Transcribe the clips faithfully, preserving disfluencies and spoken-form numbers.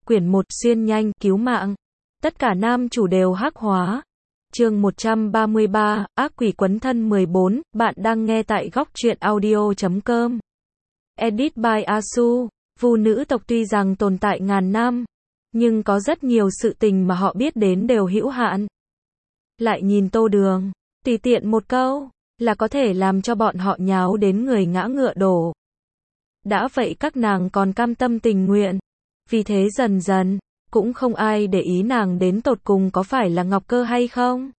Quyển một xuyên nhanh, cứu mạng. Tất cả nam chủ đều hắc hóa. Chương một trăm ba mươi ba, ác quỷ quấn thân mười bốn, bạn đang nghe tại góc truyện audio chấm com. Edit by Asu. Vu nữ tộc tuy rằng tồn tại ngàn năm, nhưng có rất nhiều sự tình mà họ biết đến đều hữu hạn. Lại nhìn Tô Đường, tùy tiện một câu, là có thể làm cho bọn họ nháo đến người ngã ngựa đổ. Đã vậy các nàng còn cam tâm tình nguyện. Vì thế dần dần, cũng không ai để ý nàng đến tột cùng có phải là Ngọc Cơ hay không.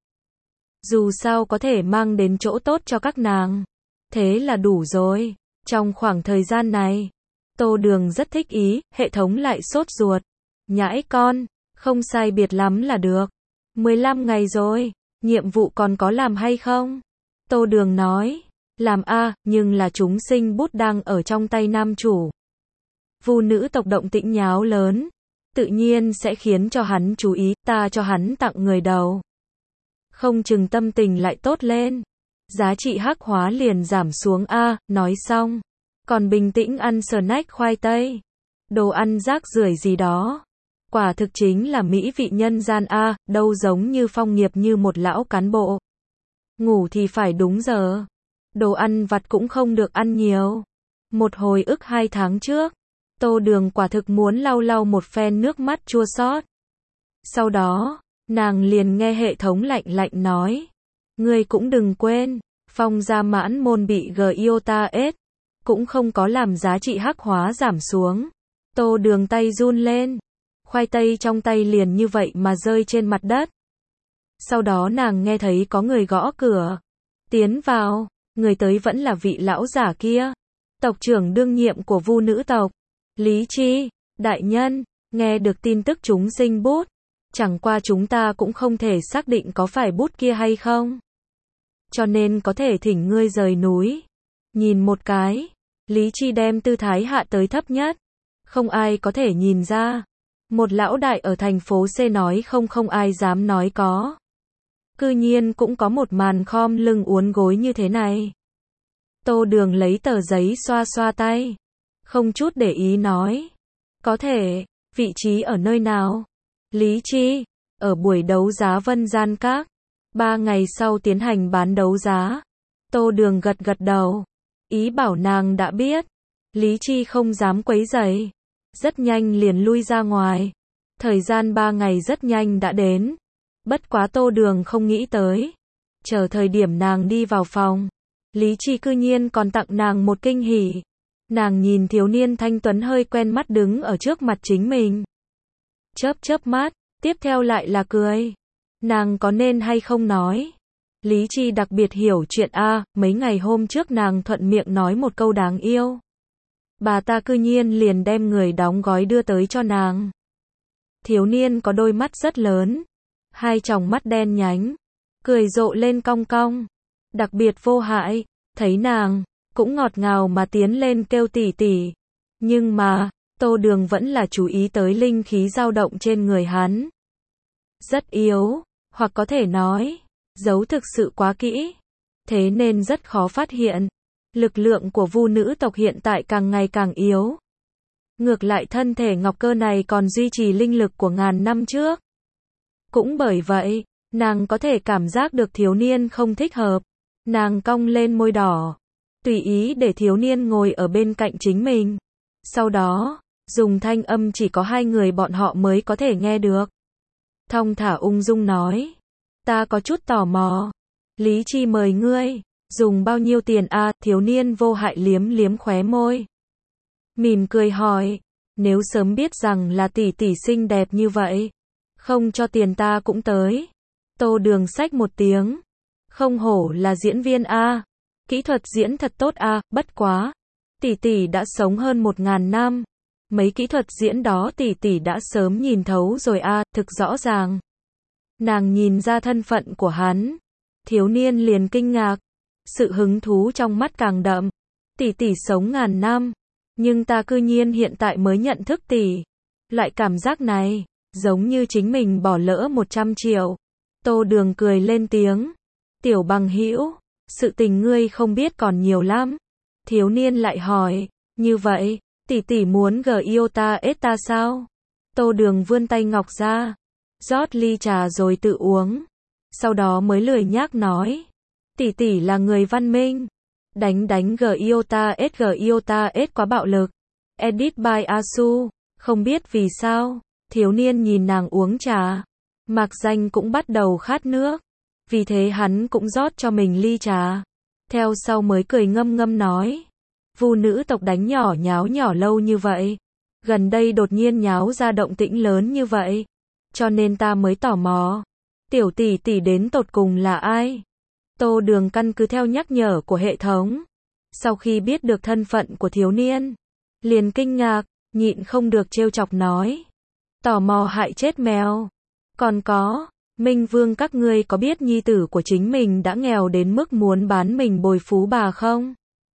Dù sao có thể mang đến chỗ tốt cho các nàng. Thế là đủ rồi. Trong khoảng thời gian này, Tô Đường rất thích ý, hệ thống lại sốt ruột. Nhãi con, không sai biệt lắm là được. mười lăm ngày rồi, nhiệm vụ còn có làm hay không? Tô Đường nói, làm a, nhưng là chúng sinh bút đang ở trong tay nam chủ. Vu nữ tộc động tĩnh nháo lớn, tự nhiên sẽ khiến cho hắn chú ý, ta cho hắn tặng người đầu. Không chừng tâm tình lại tốt lên. Giá trị hắc hóa liền giảm xuống a, nói xong. Còn bình tĩnh ăn snack khoai tây. Đồ ăn rác rưởi gì đó. Quả thực chính là mỹ vị nhân gian a, đâu giống như phong nghiệp như một lão cán bộ. Ngủ thì phải đúng giờ. Đồ ăn vặt cũng không được ăn nhiều. Một hồi ức hai tháng trước, Tô Đường quả thực muốn lau lau một phen nước mắt chua xót. Sau đó, nàng liền nghe hệ thống lạnh lạnh nói. Ngươi cũng đừng quên, phong gia mãn môn bị Giota S, cũng không có làm giá trị hắc hóa giảm xuống. Tô Đường tay run lên. Khoai tây trong tay liền như vậy mà rơi trên mặt đất. Sau đó nàng nghe thấy có người gõ cửa. Tiến vào, người tới vẫn là vị lão giả kia. Tộc trưởng đương nhiệm của Vu nữ tộc. Lý Chi, đại nhân, nghe được tin tức chúng sinh bút. Chẳng qua chúng ta cũng không thể xác định có phải bút kia hay không. Cho nên có thể thỉnh ngươi rời núi. Nhìn một cái, Lý Chi đem tư thái hạ tới thấp nhất. Không ai có thể nhìn ra. Một lão đại ở thành phố C nói không không ai dám nói có. Cư nhiên cũng có một màn khom lưng uốn gối như thế này. Tô Đường lấy tờ giấy xoa xoa tay. Không chút để ý nói. Có thể, vị trí ở nơi nào? Lý Chi, ở buổi đấu giá Vân Gian Các. Ba ngày sau tiến hành bán đấu giá. Tô Đường gật gật đầu. Ý bảo nàng đã biết. Lý Chi không dám quấy rầy. Rất nhanh liền lui ra ngoài. Thời gian ba ngày rất nhanh đã đến. Bất quá Tô Đường không nghĩ tới. Chờ thời điểm nàng đi vào phòng, Lý Chi cư nhiên còn tặng nàng một kinh hỉ. Nàng nhìn thiếu niên thanh tuấn hơi quen mắt đứng ở trước mặt chính mình. Chớp chớp mắt, tiếp theo lại là cười. Nàng có nên hay không nói? Lý Chi đặc biệt hiểu chuyện a, mấy ngày hôm trước nàng thuận miệng nói một câu đáng yêu. Bà ta cư nhiên liền đem người đóng gói đưa tới cho nàng. Thiếu niên có đôi mắt rất lớn, hai tròng mắt đen nhánh, cười rộ lên cong cong, đặc biệt vô hại, thấy nàng, cũng ngọt ngào mà tiến lên kêu tỉ tỉ. Nhưng mà, Tô Đường vẫn là chú ý tới linh khí dao động trên người hắn. Rất yếu, hoặc có thể nói, giấu thực sự quá kỹ, thế nên rất khó phát hiện. Lực lượng của Vu nữ tộc hiện tại càng ngày càng yếu. Ngược lại thân thể Ngọc Cơ này còn duy trì linh lực của ngàn năm trước. Cũng bởi vậy, nàng có thể cảm giác được thiếu niên không thích hợp. Nàng cong lên môi đỏ, tùy ý để thiếu niên ngồi ở bên cạnh chính mình. Sau đó, dùng thanh âm chỉ có hai người bọn họ mới có thể nghe được. Thong thả ung dung nói, ta có chút tò mò. Lý Chi mời ngươi. Dùng bao nhiêu tiền a? À, thiếu niên vô hại liếm liếm khóe môi. Mỉm cười hỏi, nếu sớm biết rằng là tỷ tỷ xinh đẹp như vậy, không cho tiền ta cũng tới. Tô Đường xách một tiếng. Không hổ là diễn viên a, à. Kỹ thuật diễn thật tốt a, à, bất quá. Tỷ tỷ đã sống hơn một ngàn năm. Mấy kỹ thuật diễn đó tỷ tỷ đã sớm nhìn thấu rồi a, à, thực rõ ràng. Nàng nhìn ra thân phận của hắn. Thiếu niên liền kinh ngạc. Sự hứng thú trong mắt càng đậm. Tỷ tỷ sống ngàn năm, nhưng ta cư nhiên hiện tại mới nhận thức tỷ. Loại cảm giác này, giống như chính mình bỏ lỡ một trăm triệu. Tô Đường cười lên tiếng. Tiểu bằng hữu, sự tình ngươi không biết còn nhiều lắm. Thiếu niên lại hỏi, như vậy, tỷ tỷ muốn Giota S ta sao? Tô Đường vươn tay ngọc ra, rót ly trà rồi tự uống. Sau đó mới lười nhác nói. Tỷ tỷ là người văn minh. Đánh đánh G Iota S G Iota S quá bạo lực. Edit by Asu. Không biết vì sao, thiếu niên nhìn nàng uống trà. Mạc Danh cũng bắt đầu khát nước. Vì thế hắn cũng rót cho mình ly trà. Theo sau mới cười ngâm ngâm nói. Vu nữ tộc đánh nhỏ nháo nhỏ lâu như vậy. Gần đây đột nhiên nháo ra động tĩnh lớn như vậy. Cho nên ta mới tò mò. Tiểu tỷ tỷ đến tột cùng là ai? Tô Đường căn cứ theo nhắc nhở của hệ thống. Sau khi biết được thân phận của thiếu niên, liền kinh ngạc, nhịn không được trêu chọc nói. Tò mò hại chết mèo. Còn có, Minh Vương các ngươi có biết nhi tử của chính mình đã nghèo đến mức muốn bán mình bồi phú bà không?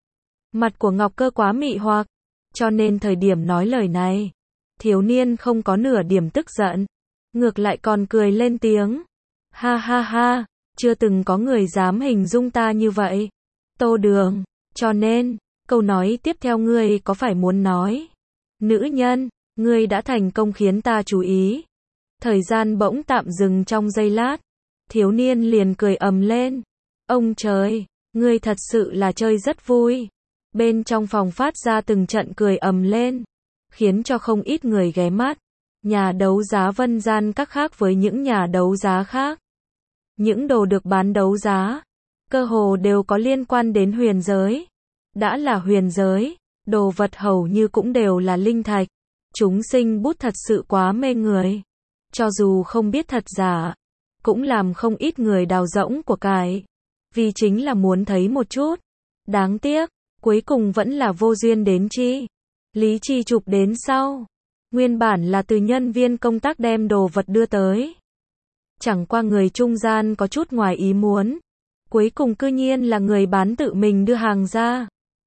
Mặt của Ngọc Cơ quá mị hoặc, cho nên thời điểm nói lời này, thiếu niên không có nửa điểm tức giận, ngược lại còn cười lên tiếng. Ha ha ha, chưa từng có người dám hình dung ta như vậy. Tô Đường, cho nên, câu nói tiếp theo ngươi có phải muốn nói? Nữ nhân, ngươi đã thành công khiến ta chú ý. Thời gian bỗng tạm dừng trong giây lát. Thiếu niên liền cười ầm lên. Ông trời, ngươi thật sự là chơi rất vui. Bên trong phòng phát ra từng trận cười ầm lên, khiến cho không ít người ghé mắt. Nhà đấu giá Vân Gian các khác với những nhà đấu giá khác. Những đồ được bán đấu giá, cơ hồ đều có liên quan đến huyền giới. Đã là huyền giới, đồ vật hầu như cũng đều là linh thạch. Chúng sinh bút thật sự quá mê người. Cho dù không biết thật giả, cũng làm không ít người đào rỗng của cải. Vì chính là muốn thấy một chút. Đáng tiếc, cuối cùng vẫn là vô duyên đến chi. Lý Chi chụp đến sau. Nguyên bản là từ nhân viên công tác đem đồ vật đưa tới. Chẳng qua người trung gian có chút ngoài ý muốn. Cuối cùng cư nhiên là người bán tự mình đưa hàng ra.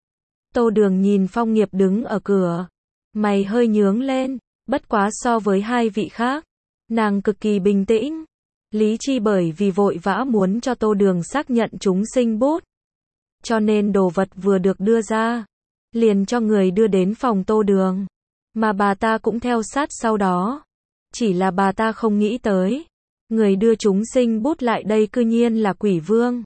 Tô Đường nhìn Phong Nghiệp đứng ở cửa. Mày hơi nhướng lên. Bất quá so với hai vị khác, nàng cực kỳ bình tĩnh. Lý Chi bởi vì vội vã muốn cho Tô Đường xác nhận chúng sinh bút. Cho nên đồ vật vừa được đưa ra, liền cho người đưa đến phòng Tô Đường. Mà bà ta cũng theo sát sau đó. Chỉ là bà ta không nghĩ tới. Người đưa chúng sinh bút lại đây cư nhiên là Quỷ Vương.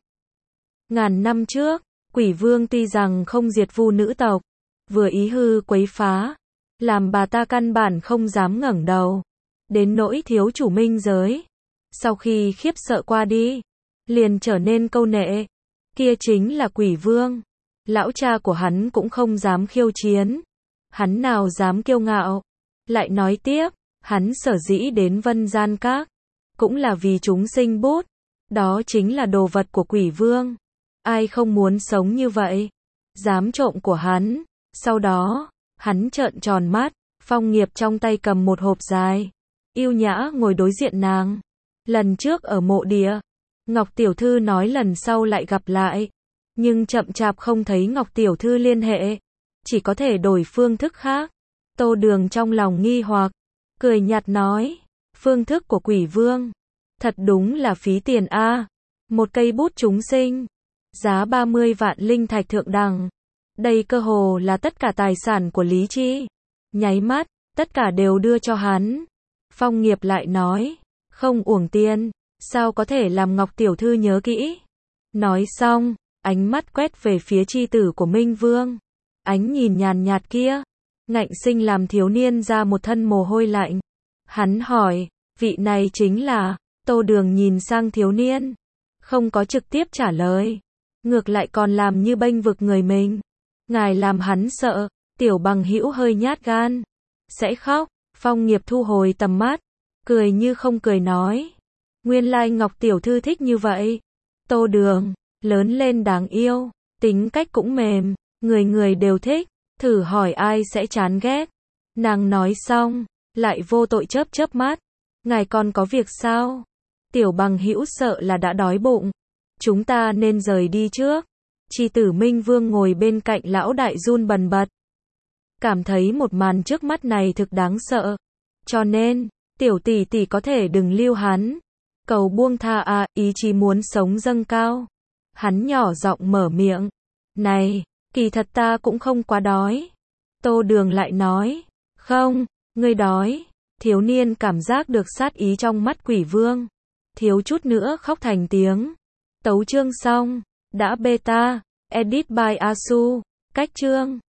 Ngàn năm trước, Quỷ Vương tuy rằng không diệt Vu nữ tộc, vừa ý hư quấy phá, làm bà ta căn bản không dám ngẩng đầu. Đến nỗi thiếu chủ minh giới. Sau khi khiếp sợ qua đi, liền trở nên câu nệ. Kia chính là Quỷ Vương. Lão cha của hắn cũng không dám khiêu chiến. Hắn nào dám kiêu ngạo. Lại nói tiếp, hắn sở dĩ đến Vân Gian Các, cũng là vì chúng sinh bút. Đó chính là đồ vật của Quỷ Vương. Ai không muốn sống như vậy? Dám trộm của hắn. Sau đó, hắn trợn tròn mắt. Phong Nghiệp trong tay cầm một hộp dài, yêu nhã ngồi đối diện nàng. Lần trước ở mộ địa, Ngọc Tiểu Thư nói lần sau lại gặp lại. Nhưng chậm chạp không thấy Ngọc Tiểu Thư liên hệ. Chỉ có thể đổi phương thức khác. Tô Đường trong lòng nghi hoặc, cười nhạt nói. Phương thức của Quỷ Vương. Thật đúng là phí tiền a. Một cây bút chúng sinh. Giá ba mươi vạn linh thạch thượng đẳng. Đây cơ hồ là tất cả tài sản của Lý Chi. Nháy mắt, tất cả đều đưa cho hắn. Phong Nghiệp lại nói. Không uổng tiền. Sao có thể làm Ngọc Tiểu Thư nhớ kỹ. Nói xong, ánh mắt quét về phía chi tử của Minh Vương. Ánh nhìn nhàn nhạt kia, ngạnh sinh làm thiếu niên ra một thân mồ hôi lạnh. Hắn hỏi, vị này chính là, Tô Đường nhìn sang thiếu niên. Không có trực tiếp trả lời. Ngược lại còn làm như bênh vực người mình. Ngài làm hắn sợ, Tiểu Bằng Hữu hơi nhát gan. Sẽ khóc. Phong Nghiệp thu hồi tầm mắt, cười như không cười nói. Nguyên lai Ngọc Tiểu Thư thích như vậy. Tô Đường, lớn lên đáng yêu, tính cách cũng mềm, người người đều thích, thử hỏi ai sẽ chán ghét. Nàng nói xong, lại vô tội chớp chớp mắt. Ngài còn có việc sao? Tiểu Bằng Hữu sợ là đã đói bụng. Chúng ta nên rời đi trước. Chi tử Minh Vương ngồi bên cạnh lão đại run bần bật. Cảm thấy một màn trước mắt này thực đáng sợ. Cho nên, tiểu tỷ tỷ có thể đừng lưu hắn. Cầu buông tha à, ý chí muốn sống dâng cao. Hắn nhỏ giọng mở miệng. Này, kỳ thật ta cũng không quá đói. Tô Đường lại nói. Không, ngươi đói. Thiếu niên cảm giác được sát ý trong mắt quỷ vương. Thiếu chút nữa khóc thành tiếng. Tấu chương xong. Đã beta. Edit by Asu. Cách chương.